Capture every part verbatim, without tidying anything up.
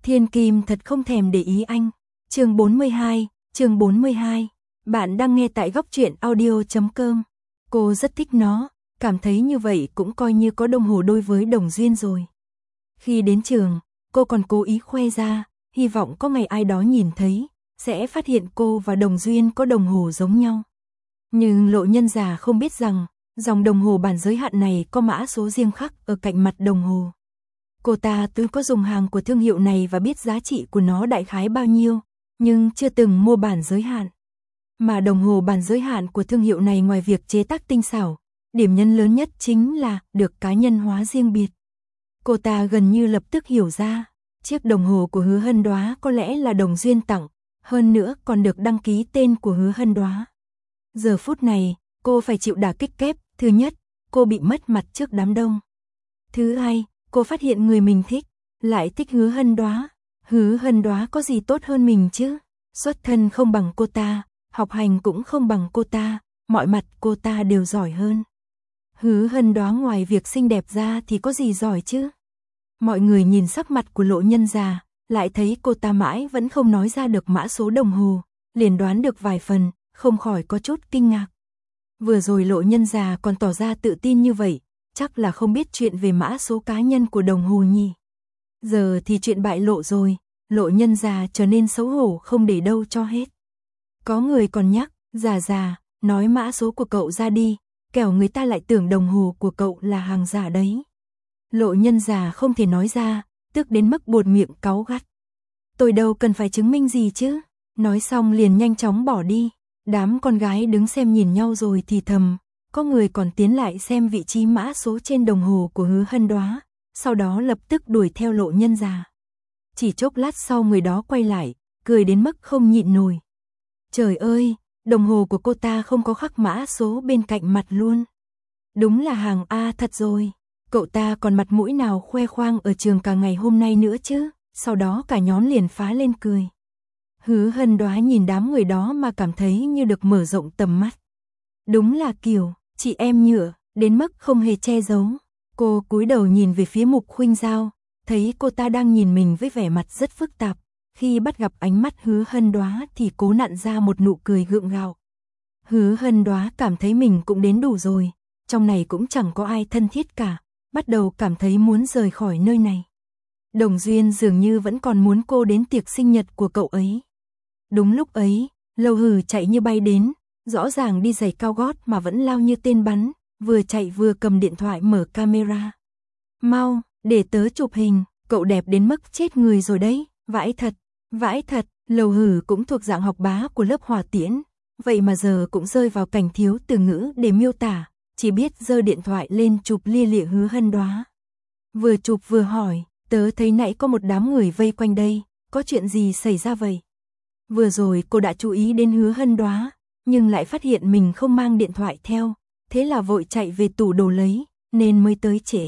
Thiên Kim thật không thèm để ý anh. Chương bốn mươi hai, chương bốn mươi hai. Bạn đang nghe tại góc truyện audio chấm com. Cô rất thích nó, cảm thấy như vậy cũng coi như có đồng hồ đôi với Đồng Duyên rồi. Khi đến trường, cô còn cố ý khoe ra, hy vọng có ngày ai đó nhìn thấy, sẽ phát hiện cô và Đồng Duyên có đồng hồ giống nhau. Nhưng Lộ Nhân già không biết rằng, dòng đồng hồ bản giới hạn này có mã số riêng khắc ở cạnh mặt đồng hồ. Cô ta tuy có dùng hàng của thương hiệu này và biết giá trị của nó đại khái bao nhiêu, nhưng chưa từng mua bản giới hạn. Mà đồng hồ bản giới hạn của thương hiệu này ngoài việc chế tác tinh xảo, điểm nhấn lớn nhất chính là được cá nhân hóa riêng biệt. Cô ta gần như lập tức hiểu ra, chiếc đồng hồ của Hứa Hân Đoá có lẽ là Đồng Duyên tặng, hơn nữa còn được đăng ký tên của Hứa Hân Đoá. Giờ phút này, cô phải chịu đả kích kép. Thứ nhất, cô bị mất mặt trước đám đông. Thứ hai, cô phát hiện người mình thích, lại thích Hứa Hân Đoá. Hứa Hân Đoá có gì tốt hơn mình chứ? Xuất thân không bằng cô ta, học hành cũng không bằng cô ta, mọi mặt cô ta đều giỏi hơn. Hứa Hân Đoá ngoài việc xinh đẹp ra thì có gì giỏi chứ? Mọi người nhìn sắc mặt của Lộ Nhân già, lại thấy cô ta mãi vẫn không nói ra được mã số đồng hồ, liền đoán được vài phần, không khỏi có chút kinh ngạc. Vừa rồi Lộ Nhân già còn tỏ ra tự tin như vậy, chắc là không biết chuyện về mã số cá nhân của đồng hồ nhỉ. Giờ thì chuyện bại lộ rồi, Lộ Nhân già trở nên xấu hổ không để đâu cho hết. Có người còn nhắc, già già, nói mã số của cậu ra đi, kẻo người ta lại tưởng đồng hồ của cậu là hàng giả đấy. Lộ Nhân già không thể nói ra, tức đến mức buột miệng cáu gắt. Tôi đâu cần phải chứng minh gì chứ, nói xong liền nhanh chóng bỏ đi. Đám con gái đứng xem nhìn nhau rồi thì thầm, có người còn tiến lại xem vị trí mã số trên đồng hồ của Hứa Hân Đoá, sau đó lập tức đuổi theo Lộ Nhân già. Chỉ chốc lát sau người đó quay lại, cười đến mức không nhịn nổi. Trời ơi, đồng hồ của cô ta không có khắc mã số bên cạnh mặt luôn. Đúng là hàng A thật rồi, cậu ta còn mặt mũi nào khoe khoang ở trường cả ngày hôm nay nữa chứ, sau đó cả nhóm liền phá lên cười. Hứa Hân Đoá nhìn đám người đó mà cảm thấy như được mở rộng tầm mắt. Đúng là kiểu, chị em nhựa, đến mức không hề che giấu. Cô cúi đầu nhìn về phía Mục Khuynh Giao, thấy cô ta đang nhìn mình với vẻ mặt rất phức tạp. Khi bắt gặp ánh mắt Hứa Hân Đoá thì cố nặn ra một nụ cười gượng gạo. Hứa Hân Đoá cảm thấy mình cũng đến đủ rồi, trong này cũng chẳng có ai thân thiết cả, bắt đầu cảm thấy muốn rời khỏi nơi này. Đồng Duyên dường như vẫn còn muốn cô đến tiệc sinh nhật của cậu ấy. Đúng lúc ấy, Lâu Hử chạy như bay đến, rõ ràng đi giày cao gót mà vẫn lao như tên bắn, vừa chạy vừa cầm điện thoại mở camera. Mau, để tớ chụp hình, cậu đẹp đến mức chết người rồi đấy, vãi thật, vãi thật. Lâu Hử cũng thuộc dạng học bá của lớp Hỏa Tiễn, vậy mà giờ cũng rơi vào cảnh thiếu từ ngữ để miêu tả, chỉ biết giơ điện thoại lên chụp lia lịa Hứa Hân Đoá. Vừa chụp vừa hỏi, tớ thấy nãy có một đám người vây quanh đây, có chuyện gì xảy ra vậy? Vừa rồi cô đã chú ý đến Hứa Hân Đoá, nhưng lại phát hiện mình không mang điện thoại theo, thế là vội chạy về tủ đồ lấy, nên mới tới trễ.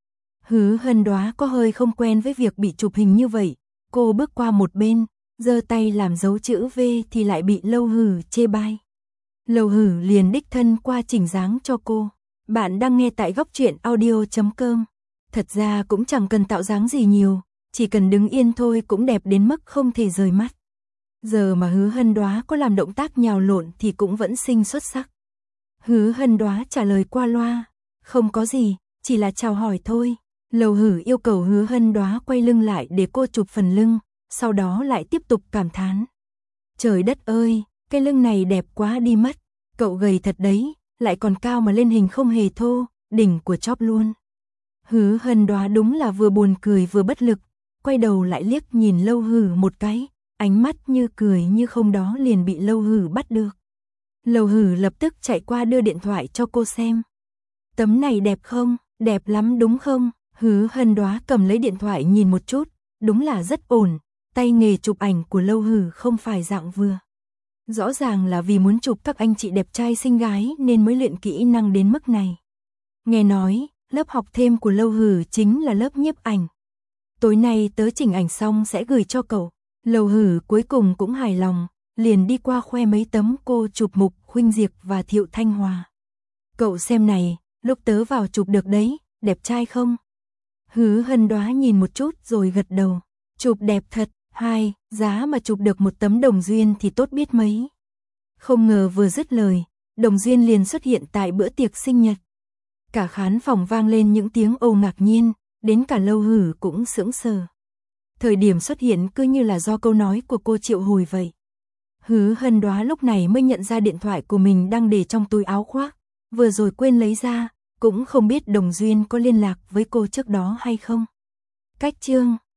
Hứa Hân Đoá có hơi không quen với việc bị chụp hình như vậy, cô bước qua một bên, giơ tay làm dấu chữ V thì lại bị Lâu Hử chê bai. Lâu Hử liền đích thân qua chỉnh dáng cho cô. Bạn đang nghe tại góc truyện audio chấm com. Thật ra cũng chẳng cần tạo dáng gì nhiều, chỉ cần đứng yên thôi cũng đẹp đến mức không thể rời mắt. Giờ mà Hứa Hân Đoá có làm động tác nhào lộn thì cũng vẫn xinh xuất sắc. Hứa Hân Đoá trả lời qua loa, không có gì, chỉ là chào hỏi thôi. Lâu Hử yêu cầu Hứa Hân Đoá quay lưng lại để cô chụp phần lưng, sau đó lại tiếp tục cảm thán. Trời đất ơi, cái lưng này đẹp quá đi mất, cậu gầy thật đấy, lại còn cao mà lên hình không hề thô, đỉnh của chóp luôn. Hứa Hân Đoá đúng là vừa buồn cười vừa bất lực, quay đầu lại liếc nhìn Lâu Hử một cái, ánh mắt như cười như không đó liền bị Lâu Hử bắt được. Lâu Hử lập tức chạy qua đưa điện thoại cho cô xem. Tấm này đẹp không? Đẹp lắm đúng không? Hứa Hân Đoá cầm lấy điện thoại nhìn một chút, đúng là rất ổn, tay nghề chụp ảnh của Lâu Hử không phải dạng vừa. Rõ ràng là vì muốn chụp các anh chị đẹp trai xinh gái nên mới luyện kỹ năng đến mức này. Nghe nói, lớp học thêm của Lâu Hử chính là lớp nhiếp ảnh. Tối nay tớ chỉnh ảnh xong sẽ gửi cho cậu. Lâu Hử cuối cùng cũng hài lòng, liền đi qua khoe mấy tấm cô chụp Mục Khuynh Diệp và Thiệu Thanh Hòa. Cậu xem này, lúc tớ vào chụp được đấy, đẹp trai không? Hứa Hân Đoá nhìn một chút rồi gật đầu. chụp đẹp thật, hai, giá mà chụp được một tấm đồng duyên thì tốt biết mấy. Không ngờ vừa dứt lời, đồng duyên liền xuất hiện tại bữa tiệc sinh nhật. Cả khán phòng vang lên những tiếng ồ ngạc nhiên, đến cả Lâu Hử cũng sững sờ. Thời điểm xuất hiện cứ như là do câu nói của cô triệu hồi vậy. Hứa Hân Đoá lúc này mới nhận ra điện thoại của mình đang để trong túi áo khoác, vừa rồi quên lấy ra, cũng không biết đồng duyên có liên lạc với cô trước đó hay không. Cách chương